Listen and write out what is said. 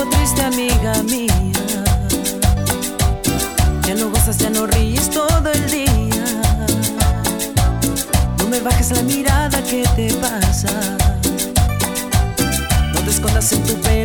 triste, amiga mía. Ya no gozas, ya no ríes todo el día. No me bajes la mirada, ¿qué te pasa? No te escondas en tu pelo.